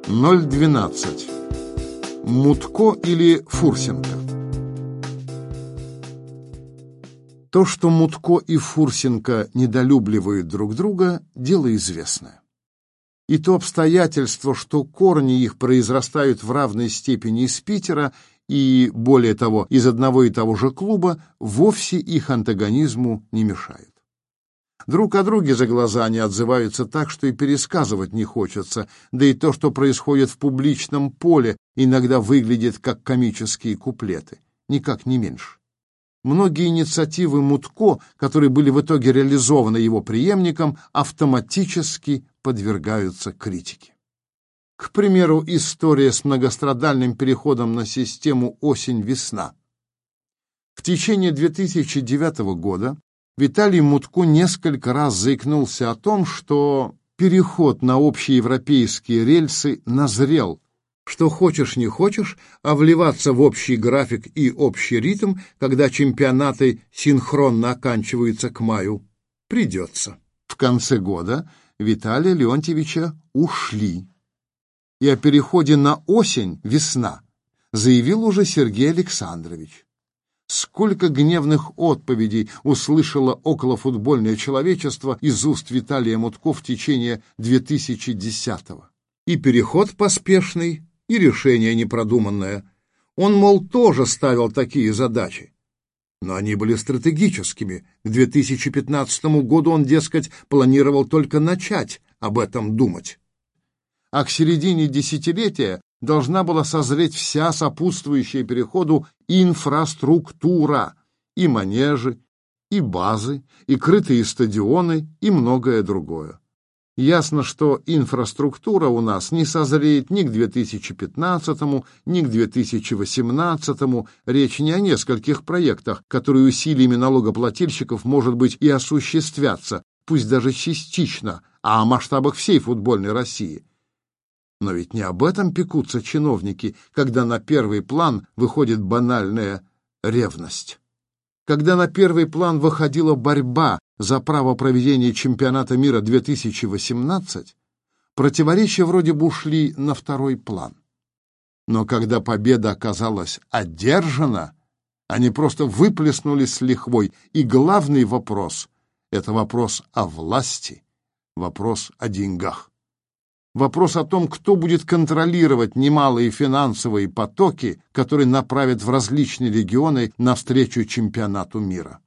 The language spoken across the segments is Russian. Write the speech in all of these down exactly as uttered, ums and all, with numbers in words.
ноль двенадцать. Мутко или Фурсенко? То, что Мутко и Фурсенко недолюбливают друг друга, дело известное. И то обстоятельство, что корни их произрастают в равной степени из Питера и, более того, из одного и того же клуба, вовсе их антагонизму не мешает. Друг о друге за глаза они отзываются так, что и пересказывать не хочется, да и то, что происходит в публичном поле, иногда выглядит как комические куплеты, никак не меньше. Многие инициативы Мутко, которые были в итоге реализованы его преемником, автоматически подвергаются критике. К примеру, история с многострадальным переходом на систему осень-весна. В течение две тысячи девятого года Виталий Мутко несколько раз заикнулся о том, что переход на общеевропейские рельсы назрел, что хочешь не хочешь, а вливаться в общий график и общий ритм, когда чемпионаты синхронно оканчиваются к маю, придется. В конце года Виталия Леонтьевича ушли. И о переходе на осень-весна заявил уже Сергей Александрович. Сколько гневных отповедей услышало околофутбольное человечество из уст Виталия Мутко в течение две тысячи десятого. И переход поспешный, и решение непродуманное. Он, мол, тоже ставил такие задачи. Но они были стратегическими. К две тысячи пятнадцатому году он, дескать, планировал только начать об этом думать. А к середине десятилетия должна была созреть вся сопутствующая переходу инфраструктура, и манежи, и базы, и крытые стадионы, и многое другое. Ясно, что инфраструктура у нас не созреет ни к две тысячи пятнадцатому, ни к две тысячи восемнадцатому. Речь не о нескольких проектах, которые усилиями налогоплательщиков, может быть, и осуществятся, пусть даже частично, а о масштабах всей футбольной России. Но ведь не об этом пекутся чиновники, когда на первый план выходит банальная ревность. Когда на первый план выходила борьба за право проведения чемпионата мира две тысячи восемнадцать, противоречия вроде бы ушли на второй план. Но когда победа оказалась одержана, они просто выплеснулись с лихвой, и главный вопрос — это вопрос о власти, вопрос о деньгах. Вопрос о том, кто будет контролировать немалые финансовые потоки, которые направят в различные регионы навстречу чемпионату мира.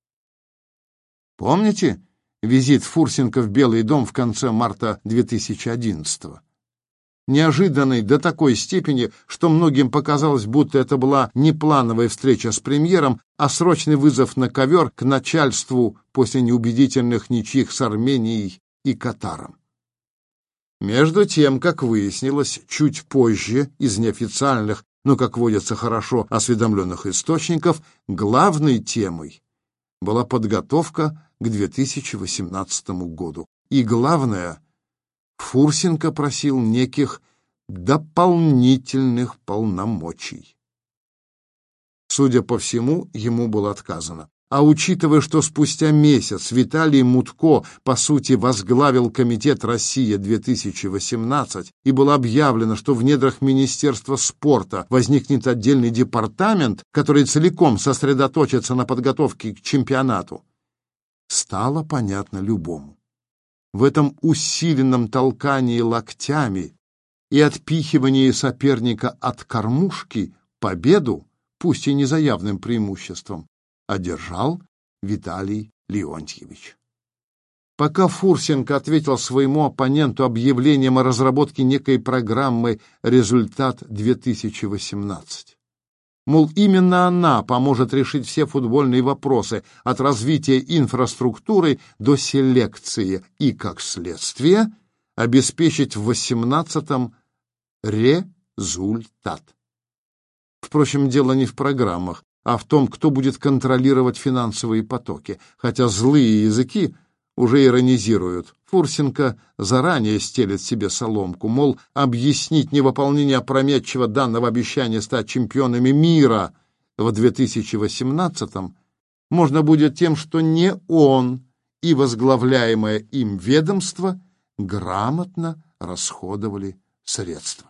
Помните визит Фурсенко в Белый дом в конце марта две тысячи одиннадцатого? Неожиданный до такой степени, что многим показалось, будто это была не плановая встреча с премьером, а срочный вызов на ковер к начальству после неубедительных ничьих с Арменией и Катаром. Между тем, как выяснилось чуть позже из неофициальных, но, как водится, хорошо осведомленных источников, главной темой была подготовка к две тысячи восемнадцатому году. И главное, Фурсенко просил неких дополнительных полномочий. Судя по всему, ему было отказано. А учитывая, что спустя месяц Виталий Мутко, по сути, возглавил комитет «Россия-две тысячи восемнадцать» и было объявлено, что в недрах Министерства спорта возникнет отдельный департамент, который целиком сосредоточится на подготовке к чемпионату, стало понятно любому. В этом усиленном толкании локтями и отпихивании соперника от кормушки победу, пусть и не за явным преимуществом, одержал Виталий Леонтьевич. Пока Фурсенко ответил своему оппоненту объявлением о разработке некой программы «Результат-две тысячи восемнадцать». Мол, именно она поможет решить все футбольные вопросы от развития инфраструктуры до селекции и, как следствие, обеспечить в восемнадцатом результат. Впрочем, дело не в программах, а в том, кто будет контролировать финансовые потоки, хотя злые языки уже иронизируют. Фурсенко заранее стелет себе соломку, мол, объяснить невыполнение опрометчиво данного обещания стать чемпионами мира в две тысячи восемнадцатом можно будет тем, что не он и возглавляемое им ведомство грамотно расходовали средства.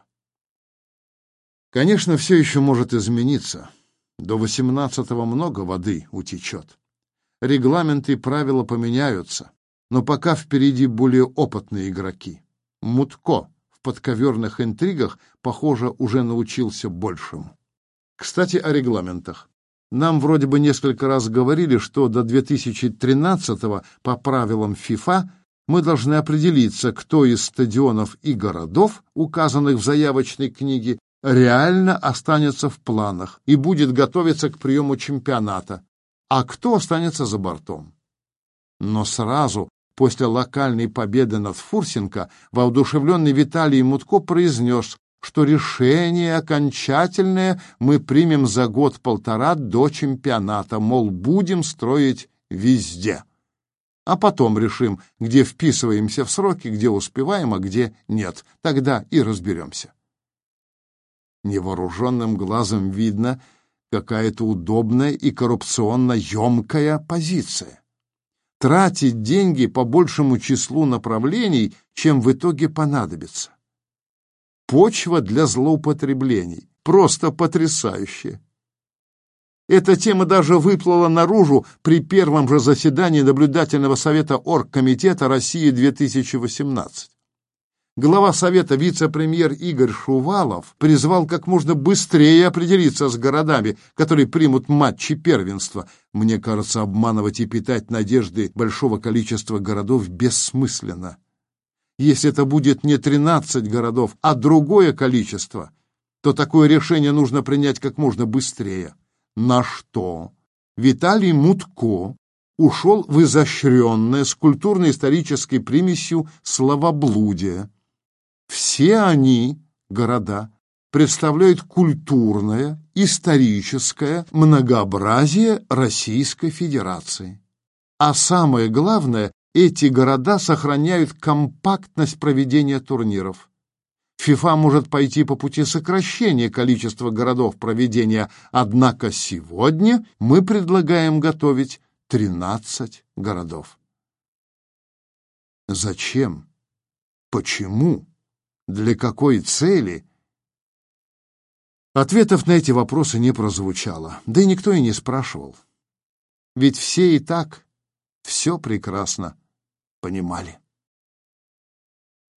Конечно, все еще может измениться. До восемнадцатого много воды утечет. Регламенты и правила поменяются, но пока впереди более опытные игроки. Мутко в подковерных интригах, похоже, уже научился большему. Кстати, о регламентах. Нам вроде бы несколько раз говорили, что до две тысячи тринадцатого по правилам ФИФА мы должны определиться, кто из стадионов и городов, указанных в заявочной книге, реально останется в планах и будет готовиться к приему чемпионата, а кто останется за бортом. Но сразу после локальной победы над Фурсенко воодушевленный Виталий Мутко произнес, что решение окончательное мы примем за год-полтора до чемпионата, мол, будем строить везде. А потом решим, где вписываемся в сроки, где успеваем, а где нет. Тогда и разберемся. Невооруженным глазом видно какая-то удобная и коррупционно емкая позиция. Тратить деньги по большему числу направлений, чем в итоге понадобится. Почва для злоупотреблений. Просто потрясающе. Эта тема даже выплыла наружу при первом же заседании наблюдательного совета Оргкомитета России две тысячи восемнадцать. Глава Совета вице-премьер Игорь Шувалов призвал как можно быстрее определиться с городами, которые примут матчи первенства. Мне кажется, обманывать и питать надежды большого количества городов бессмысленно. Если это будет не тринадцать городов, а другое количество, то такое решение нужно принять как можно быстрее. На что Виталий Мутко ушел в изощренное с культурно-исторической примесью словоблудие. Все они, города, представляют культурное, историческое многообразие Российской Федерации. А самое главное, эти города сохраняют компактность проведения турниров. ФИФА может пойти по пути сокращения количества городов проведения, однако сегодня мы предлагаем готовить тринадцать городов. Зачем? Почему? Для какой цели? Ответов на эти вопросы не прозвучало, да и никто и не спрашивал. Ведь все и так все прекрасно понимали.